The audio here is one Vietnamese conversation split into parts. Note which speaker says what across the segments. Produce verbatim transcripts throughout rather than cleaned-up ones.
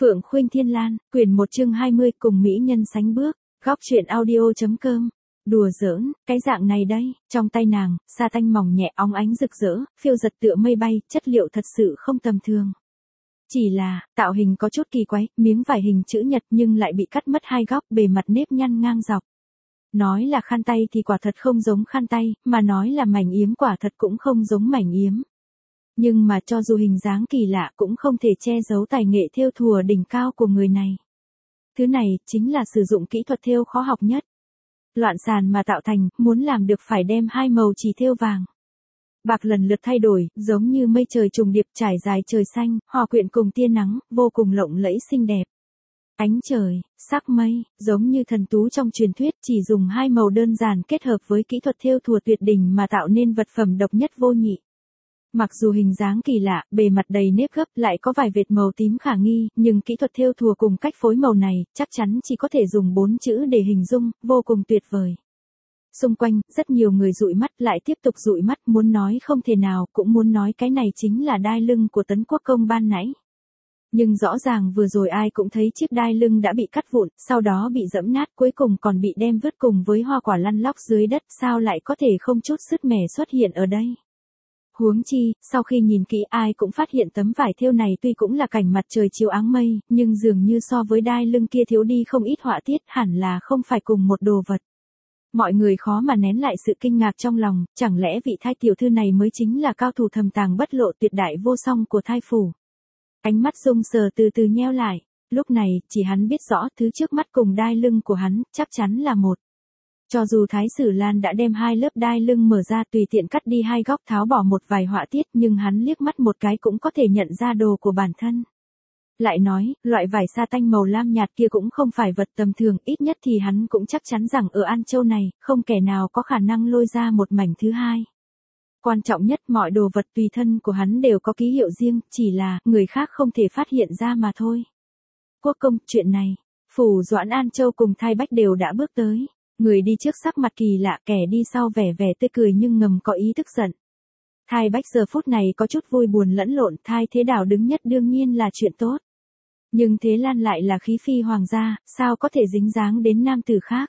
Speaker 1: Phượng Khuynh Thiên Lan, quyển một chương hai mươi cùng mỹ nhân sánh bước, góc truyện audio.com. Đùa giỡn, cái dạng này đây, trong tay nàng, sa tanh mỏng nhẹ óng ánh rực rỡ, phiêu giật tựa mây bay, chất liệu thật sự không tầm thường. Chỉ là, tạo hình có chút kỳ quái, miếng vải hình chữ nhật nhưng lại bị cắt mất hai góc, bề mặt nếp nhăn ngang dọc. Nói là khăn tay thì quả thật không giống khăn tay, mà nói là mảnh yếm quả thật cũng không giống mảnh yếm. Nhưng mà cho dù hình dáng kỳ lạ cũng không thể che giấu tài nghệ thêu thùa đỉnh cao của người này. Thứ này chính là sử dụng kỹ thuật thêu khó học nhất. Loạn sàn mà tạo thành, muốn làm được phải đem hai màu chỉ thêu vàng bạc lần lượt thay đổi, giống như mây trời trùng điệp trải dài trời xanh, hòa quyện cùng tia nắng, vô cùng lộng lẫy xinh đẹp. Ánh trời, sắc mây, giống như thần tú trong truyền thuyết, chỉ dùng hai màu đơn giản kết hợp với kỹ thuật thêu thùa tuyệt đỉnh mà tạo nên vật phẩm độc nhất vô nhị. Mặc dù hình dáng kỳ lạ, bề mặt đầy nếp gấp, lại có vài vệt màu tím khả nghi, nhưng kỹ thuật thêu thùa cùng cách phối màu này, chắc chắn chỉ có thể dùng bốn chữ để hình dung, vô cùng tuyệt vời. Xung quanh, rất nhiều người dụi mắt, lại tiếp tục dụi mắt, muốn nói không thể nào, cũng muốn nói cái này chính là đai lưng của Tấn Quốc Công ban nãy. Nhưng rõ ràng vừa rồi ai cũng thấy chiếc đai lưng đã bị cắt vụn, sau đó bị giẫm nát, cuối cùng còn bị đem vứt cùng với hoa quả lăn lóc dưới đất, sao lại có thể không chút sứt mẻ xuất hiện ở đây. Huống chi, sau khi nhìn kỹ ai cũng phát hiện tấm vải thêu này tuy cũng là cảnh mặt trời chiếu áng mây, nhưng dường như so với đai lưng kia thiếu đi không ít họa tiết, hẳn là không phải cùng một đồ vật. Mọi người khó mà nén lại sự kinh ngạc trong lòng, chẳng lẽ vị thai tiểu thư này mới chính là cao thủ thầm tàng bất lộ tuyệt đại vô song của thai phủ. Ánh mắt Dung Sờ từ từ nheo lại, lúc này, chỉ hắn biết rõ thứ trước mắt cùng đai lưng của hắn, chắc chắn là một. Cho dù Thái Sử Lan đã đem hai lớp đai lưng mở ra tùy tiện cắt đi hai góc tháo bỏ một vài họa tiết nhưng hắn liếc mắt một cái cũng có thể nhận ra đồ của bản thân. Lại nói, loại vải sa tanh màu lam nhạt kia cũng không phải vật tầm thường, ít nhất thì hắn cũng chắc chắn rằng ở An Châu này, không kẻ nào có khả năng lôi ra một mảnh thứ hai. Quan trọng nhất mọi đồ vật tùy thân của hắn đều có ký hiệu riêng, chỉ là người khác không thể phát hiện ra mà thôi. Quốc công, chuyện này, phủ Doãn An Châu cùng Thai Bách đều đã bước tới. Người đi trước sắc mặt kỳ lạ, kẻ đi sau vẻ vẻ tươi cười nhưng ngầm có ý tức giận. Thai Bách giờ phút này có chút vui buồn lẫn lộn, Thai Thế Đào đứng nhất đương nhiên là chuyện tốt. Nhưng Thế Lan lại là khí phi hoàng gia, sao có thể dính dáng đến nam tử khác.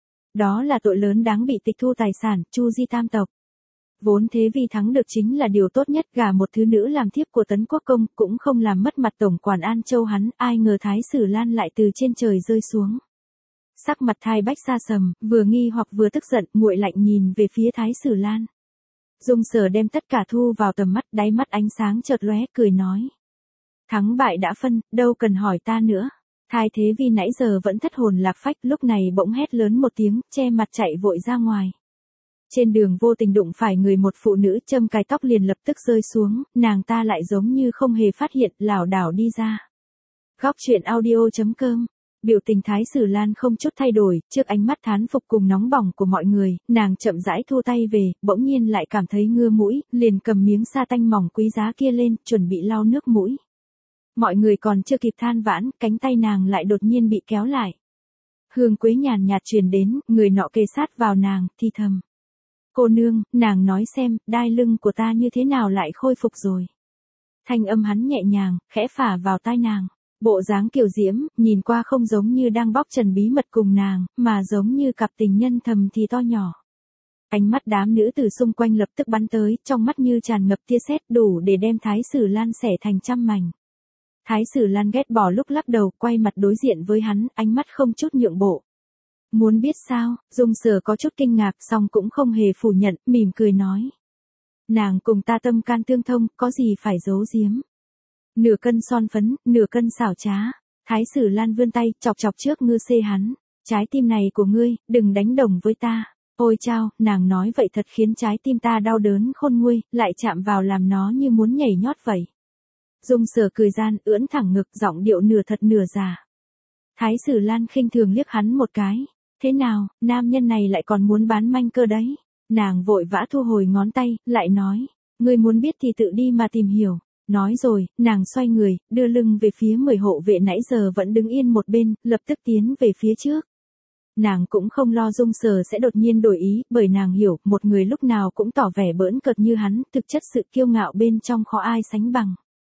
Speaker 1: Đó là tội lớn đáng bị tịch thu tài sản, chu di tam tộc. Vốn Thế Vi thắng được chính là điều tốt nhất, gả một thứ nữ làm thiếp của Tấn Quốc Công, cũng không làm mất mặt tổng quản An Châu hắn, ai ngờ Thái Sử Lan lại từ trên trời rơi xuống. Sắc mặt Thai Bách xa sầm, vừa nghi hoặc vừa tức giận, nguội lạnh nhìn về phía Thái Sử Lan. Dung Sở đem tất cả thu vào tầm mắt, đáy mắt ánh sáng chợt lóe, cười nói. Thắng bại đã phân, đâu cần hỏi ta nữa. Thai Thế Vi nãy giờ vẫn thất hồn lạc phách, lúc này bỗng hét lớn một tiếng, che mặt chạy vội ra ngoài. Trên đường vô tình đụng phải người một phụ nữ châm cài tóc liền lập tức rơi xuống, nàng ta lại giống như không hề phát hiện, lảo đảo đi ra. Góc truyện audio.com. Biểu tình Thái Sử Lan không chút thay đổi, trước ánh mắt thán phục cùng nóng bỏng của mọi người, nàng chậm rãi thu tay về, bỗng nhiên lại cảm thấy ngưa mũi, liền cầm miếng sa tanh mỏng quý giá kia lên, chuẩn bị lau nước mũi. Mọi người còn chưa kịp than vãn, cánh tay nàng lại đột nhiên bị kéo lại. Hương quế nhàn nhạt truyền đến, người nọ kề sát vào nàng, thì thầm. Cô nương, nàng nói xem, đai lưng của ta như thế nào lại khôi phục rồi. Thanh âm hắn nhẹ nhàng, khẽ phả vào tai nàng. Bộ dáng kiều diễm, nhìn qua không giống như đang bóc trần bí mật cùng nàng, mà giống như cặp tình nhân thầm thì to nhỏ. Ánh mắt đám nữ từ xung quanh lập tức bắn tới, trong mắt như tràn ngập tia sét, đủ để đem Thái Sử Lan xẻ thành trăm mảnh. Thái Sử Lan ghét bỏ lúc lắc đầu, quay mặt đối diện với hắn, ánh mắt không chút nhượng bộ. Muốn biết sao, Dung Sở có chút kinh ngạc, song cũng không hề phủ nhận, mỉm cười nói. Nàng cùng ta tâm can tương thông, có gì phải giấu giếm. Nửa cân son phấn, nửa cân xảo trá. Thái Sử Lan vươn tay, chọc chọc trước ngư xê hắn. Trái tim này của ngươi, đừng đánh đồng với ta. Ôi chao, nàng nói vậy thật khiến trái tim ta đau đớn khôn nguôi, lại chạm vào làm nó như muốn nhảy nhót vậy. Dung Sở cười gian, ưỡn thẳng ngực, giọng điệu nửa thật nửa giả. Thái Sử Lan khinh thường liếc hắn một cái. Thế nào, nam nhân này lại còn muốn bán manh cơ đấy. Nàng vội vã thu hồi ngón tay, lại nói. Ngươi muốn biết thì tự đi mà tìm hiểu. Nói rồi, nàng xoay người, đưa lưng về phía mười hộ vệ nãy giờ vẫn đứng yên một bên, lập tức tiến về phía trước. Nàng cũng không lo Dung Sở sẽ đột nhiên đổi ý, bởi nàng hiểu, một người lúc nào cũng tỏ vẻ bỡn cợt như hắn, thực chất sự kiêu ngạo bên trong khó ai sánh bằng.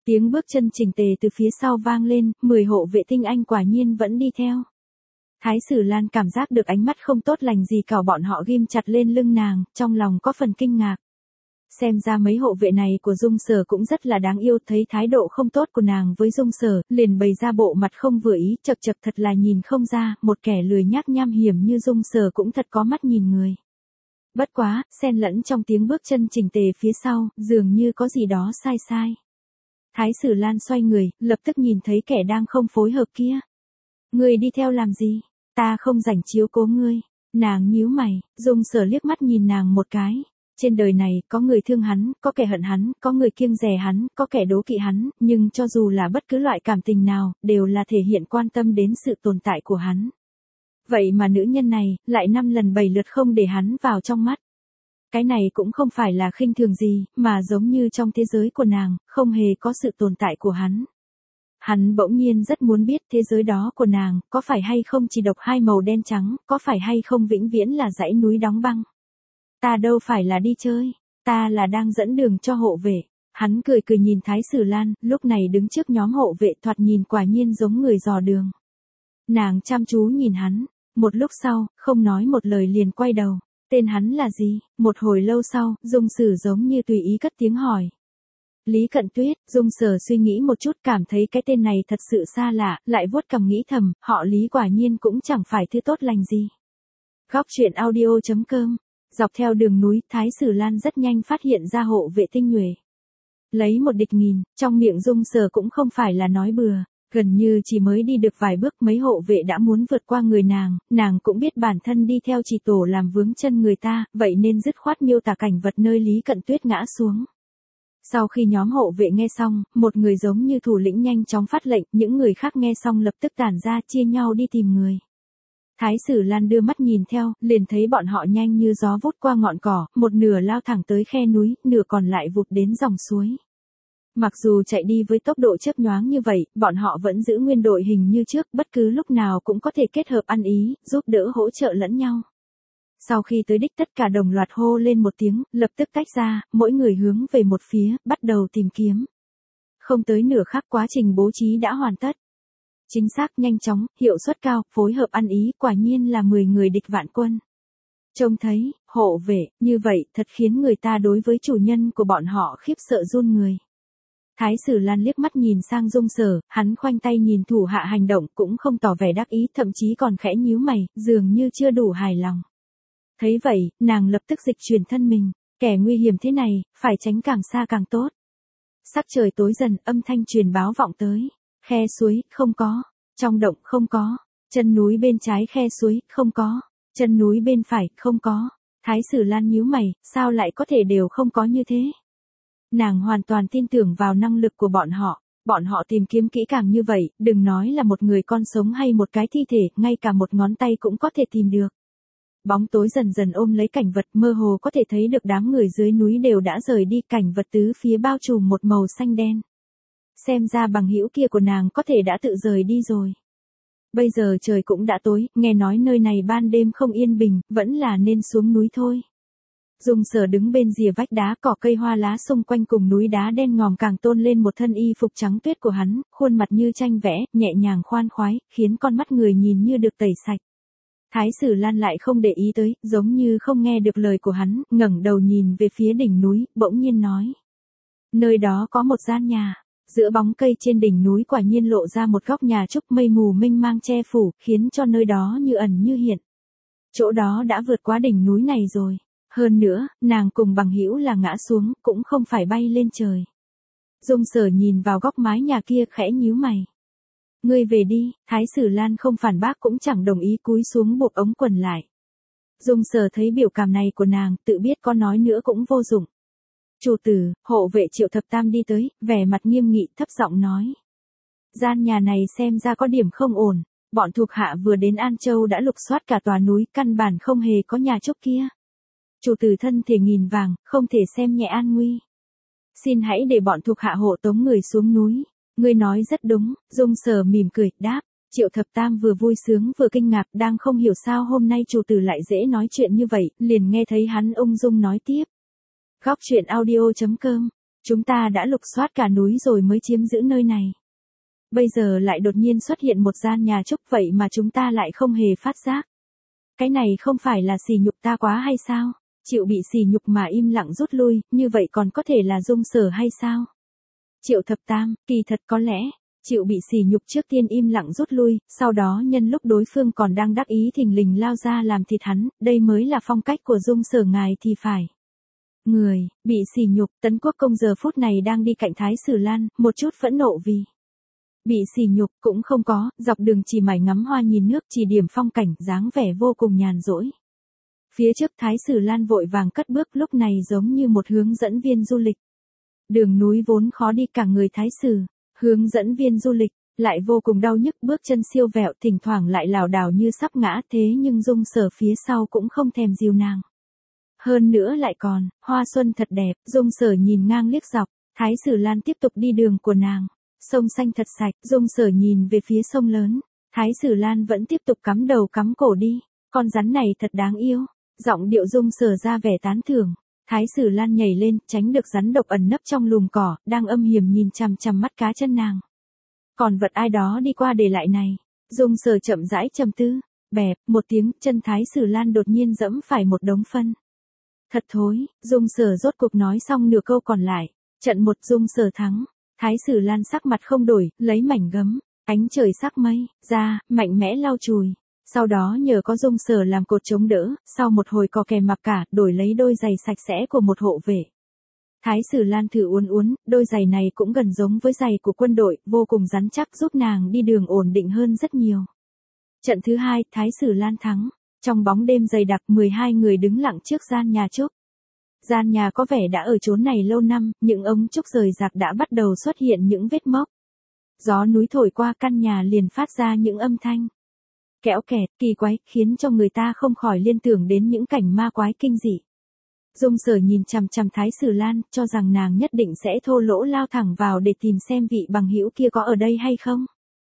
Speaker 1: Tiếng bước chân chỉnh tề từ phía sau vang lên, mười hộ vệ tinh anh quả nhiên vẫn đi theo. Thái Sử Lan cảm giác được ánh mắt không tốt lành gì cả bọn họ ghim chặt lên lưng nàng, trong lòng có phần kinh ngạc. Xem ra mấy hộ vệ này của Dung Sở cũng rất là đáng yêu, thấy thái độ không tốt của nàng với Dung Sở, liền bày ra bộ mặt không vừa ý, chật chật thật là nhìn không ra, một kẻ lười nhác nham hiểm như Dung Sở cũng thật có mắt nhìn người. Bất quá, xen lẫn trong tiếng bước chân chỉnh tề phía sau, dường như có gì đó sai sai. Thái Sử Lan xoay người, lập tức nhìn thấy kẻ đang không phối hợp kia. Ngươi đi theo làm gì? Ta không rảnh chiếu cố ngươi. Nàng nhíu mày, Dung Sở liếc mắt nhìn nàng một cái. Trên đời này, có người thương hắn, có kẻ hận hắn, có người kiêng dè hắn, có kẻ đố kỵ hắn, nhưng cho dù là bất cứ loại cảm tình nào, đều là thể hiện quan tâm đến sự tồn tại của hắn. Vậy mà nữ nhân này, lại năm lần bảy lượt không để hắn vào trong mắt. Cái này cũng không phải là khinh thường gì, mà giống như trong thế giới của nàng, không hề có sự tồn tại của hắn. Hắn bỗng nhiên rất muốn biết thế giới đó của nàng, có phải hay không chỉ độc hai màu đen trắng, có phải hay không vĩnh viễn là dãy núi đóng băng. Ta đâu phải là đi chơi, ta là đang dẫn đường cho hộ vệ. Hắn cười cười nhìn Thái Sử Lan, lúc này đứng trước nhóm hộ vệ thoạt nhìn quả nhiên giống người dò đường. Nàng chăm chú nhìn hắn, một lúc sau, không nói một lời liền quay đầu. Tên hắn là gì? Một hồi lâu sau, Dung Sử giống như tùy ý cất tiếng hỏi. Lý Cận Tuyết. Dung Sở suy nghĩ một chút cảm thấy cái tên này thật sự xa lạ, lại vuốt cằm nghĩ thầm, họ Lý quả nhiên cũng chẳng phải thứ tốt lành gì. Góc truyện audio chấm com. Dọc theo đường núi, Thái Sử Lan rất nhanh phát hiện ra hộ vệ tinh nhuệ. Lấy một địch nghìn, trong miệng Dung Sở cũng không phải là nói bừa. Gần như chỉ mới đi được vài bước mấy hộ vệ đã muốn vượt qua người nàng, nàng cũng biết bản thân đi theo chỉ tổ làm vướng chân người ta, vậy nên dứt khoát miêu tả cảnh vật nơi Lý Cận Tuyết ngã xuống. Sau khi nhóm hộ vệ nghe xong, một người giống như thủ lĩnh nhanh chóng phát lệnh, những người khác nghe xong lập tức tản ra chia nhau đi tìm người. Thái Sử Lan đưa mắt nhìn theo, liền thấy bọn họ nhanh như gió vút qua ngọn cỏ, một nửa lao thẳng tới khe núi, nửa còn lại vụt đến dòng suối. Mặc dù chạy đi với tốc độ chớp nhoáng như vậy, bọn họ vẫn giữ nguyên đội hình như trước, bất cứ lúc nào cũng có thể kết hợp ăn ý, giúp đỡ hỗ trợ lẫn nhau. Sau khi tới đích tất cả đồng loạt hô lên một tiếng, lập tức tách ra, mỗi người hướng về một phía, bắt đầu tìm kiếm. Không tới nửa khắc quá trình bố trí đã hoàn tất. Chính xác, nhanh chóng, hiệu suất cao, phối hợp ăn ý, quả nhiên là mười người địch vạn quân. Trông thấy, hộ vệ, như vậy, thật khiến người ta đối với chủ nhân của bọn họ khiếp sợ run người. Thái Sử Lan liếc mắt nhìn sang Dung Sở, hắn khoanh tay nhìn thủ hạ hành động cũng không tỏ vẻ đắc ý, thậm chí còn khẽ nhíu mày, dường như chưa đủ hài lòng. Thấy vậy, nàng lập tức dịch chuyển thân mình, kẻ nguy hiểm thế này, phải tránh càng xa càng tốt. Sắc trời tối dần, âm thanh truyền báo vọng tới. Khe suối, không có. Trong động, không có. Chân núi bên trái khe suối, không có. Chân núi bên phải, không có. Thái Sử Lan nhíu mày, sao lại có thể đều không có như thế? Nàng hoàn toàn tin tưởng vào năng lực của bọn họ. Bọn họ tìm kiếm kỹ càng như vậy, đừng nói là một người con sống hay một cái thi thể, ngay cả một ngón tay cũng có thể tìm được. Bóng tối dần dần ôm lấy cảnh vật, mơ hồ có thể thấy được đám người dưới núi đều đã rời đi, cảnh vật tứ phía bao trùm một màu xanh đen. Xem ra bằng hữu kia của nàng có thể đã tự rời đi rồi. Bây giờ trời cũng đã tối, nghe nói nơi này ban đêm không yên bình, vẫn là nên xuống núi thôi. Dung Sở đứng bên rìa vách đá, cỏ cây hoa lá xung quanh cùng núi đá đen ngòm càng tôn lên một thân y phục trắng tuyết của hắn, khuôn mặt như tranh vẽ, nhẹ nhàng khoan khoái, khiến con mắt người nhìn như được tẩy sạch. Thái Sử Lan lại không để ý tới, giống như không nghe được lời của hắn, ngẩng đầu nhìn về phía đỉnh núi, bỗng nhiên nói. Nơi đó có một gian nhà, giữa bóng cây trên đỉnh núi quả nhiên lộ ra một góc nhà trúc, mây mù mênh mang che phủ, khiến cho nơi đó như ẩn như hiện. Chỗ đó đã vượt quá đỉnh núi này rồi. Hơn nữa, nàng cùng bằng hữu là ngã xuống, cũng không phải bay lên trời. Dung Sở nhìn vào góc mái nhà kia khẽ nhíu mày. Ngươi về đi, Thái Sử Lan không phản bác cũng chẳng đồng ý, cúi xuống buộc ống quần lại. Dung Sở thấy biểu cảm này của nàng, tự biết có nói nữa cũng vô dụng. Chủ tử, hộ vệ Triệu Thập Tam đi tới, vẻ mặt nghiêm nghị, thấp giọng nói. Gian nhà này xem ra có điểm không ổn, bọn thuộc hạ vừa đến An Châu đã lục soát cả tòa núi, căn bản không hề có nhà trúc kia. Chủ tử thân thể nghìn vàng, không thể xem nhẹ an nguy. Xin hãy để bọn thuộc hạ hộ tống người xuống núi. Ngươi nói rất đúng, Dung Sở mỉm cười, đáp. Triệu Thập Tam vừa vui sướng vừa kinh ngạc, đang không hiểu sao hôm nay chủ tử lại dễ nói chuyện như vậy, liền nghe thấy hắn ung dung nói tiếp. Góc truyện audio chấm com chúng ta đã lục soát cả núi rồi mới chiếm giữ nơi này. Bây giờ lại đột nhiên xuất hiện một gian nhà trúc vậy mà chúng ta lại không hề phát giác. Cái này không phải là sỉ nhục ta quá hay sao? Chịu bị sỉ nhục mà im lặng rút lui, như vậy còn có thể là Dung Sở hay sao? Triệu Thập Tam, kỳ thật có lẽ, chịu bị sỉ nhục trước tiên im lặng rút lui, sau đó nhân lúc đối phương còn đang đắc ý thình lình lao ra làm thịt hắn, đây mới là phong cách của Dung Sở ngài thì phải. Người, bị sỉ nhục, Tấn Quốc Công giờ phút này đang đi cạnh Thái Sử Lan, một chút phẫn nộ vì bị sỉ nhục cũng không có, dọc đường chỉ mải ngắm hoa nhìn nước chỉ điểm phong cảnh dáng vẻ vô cùng nhàn rỗi. Phía trước Thái Sử Lan vội vàng cất bước lúc này giống như một hướng dẫn viên du lịch. Đường núi vốn khó đi cả người Thái Sử, hướng dẫn viên du lịch, lại vô cùng đau nhức bước chân siêu vẹo thỉnh thoảng lại lảo đảo như sắp ngã thế nhưng Dung Sở phía sau cũng không thèm dìu nàng. Hơn nữa lại còn, hoa xuân thật đẹp, Dung Sở nhìn ngang liếc dọc, Thái Sử Lan tiếp tục đi đường của nàng. Sông xanh thật sạch, Dung Sở nhìn về phía sông lớn, Thái Sử Lan vẫn tiếp tục cắm đầu cắm cổ đi, con rắn này thật đáng yêu, giọng điệu Dung Sở ra vẻ tán thưởng, Thái Sử Lan nhảy lên, tránh được rắn độc ẩn nấp trong lùm cỏ, đang âm hiểm nhìn chằm chằm mắt cá chân nàng. Còn vật ai đó đi qua để lại này, Dung Sở chậm rãi trầm tư, bẹp, một tiếng, chân Thái Sử Lan đột nhiên dẫm phải một đống phân. Thật thối, Dung Sở rốt cuộc nói xong nửa câu còn lại, trận một Dung Sở thắng. Thái Sử Lan sắc mặt không đổi, lấy mảnh gấm, ánh trời sắc mây, ra, mạnh mẽ lau chùi. Sau đó nhờ có Dung Sở làm cột chống đỡ, sau một hồi cò kè mặc cả, đổi lấy đôi giày sạch sẽ của một hộ vệ. Thái Sử Lan thử uốn uốn, đôi giày này cũng gần giống với giày của quân đội, vô cùng rắn chắc giúp nàng đi đường ổn định hơn rất nhiều. Trận thứ hai, Thái Sử Lan thắng. Trong bóng đêm dày đặc, mười hai người đứng lặng trước gian nhà trúc. Gian nhà có vẻ đã ở chốn này lâu năm, những ống trúc rời rạc đã bắt đầu xuất hiện những vết mốc. Gió núi thổi qua căn nhà liền phát ra những âm thanh kẽo kẹt, kỳ quái, khiến cho người ta không khỏi liên tưởng đến những cảnh ma quái kinh dị. Dung Sở nhìn chằm chằm Thái Sử Lan, cho rằng nàng nhất định sẽ thô lỗ lao thẳng vào để tìm xem vị bằng hữu kia có ở đây hay không.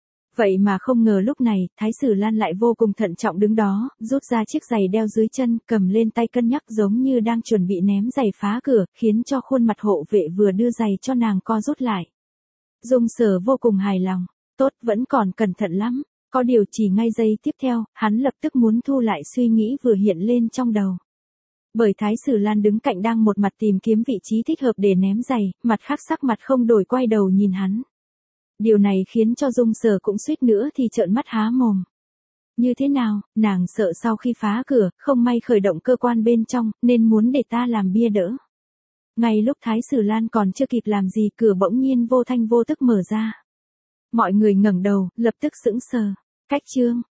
Speaker 1: Vậy mà không ngờ lúc này, Thái Sử Lan lại vô cùng thận trọng đứng đó, rút ra chiếc giày đeo dưới chân, cầm lên tay cân nhắc giống như đang chuẩn bị ném giày phá cửa, khiến cho khuôn mặt hộ vệ vừa đưa giày cho nàng co rút lại. Dung Sở vô cùng hài lòng, tốt, vẫn còn cẩn thận lắm, có điều chỉ ngay giây tiếp theo, hắn lập tức muốn thu lại suy nghĩ vừa hiện lên trong đầu. Bởi Thái Sử Lan đứng cạnh đang một mặt tìm kiếm vị trí thích hợp để ném giày, mặt khác sắc mặt không đổi quay đầu nhìn hắn. Điều này khiến cho Dung Sở cũng suýt nữa thì trợn mắt há mồm. Như thế nào, nàng sợ sau khi phá cửa, không may khởi động cơ quan bên trong, nên muốn để ta làm bia đỡ. Ngay lúc Thái Sử Lan còn chưa kịp làm gì, cửa bỗng nhiên vô thanh vô tức mở ra. Mọi người ngẩng đầu, lập tức sững sờ. Cách chương,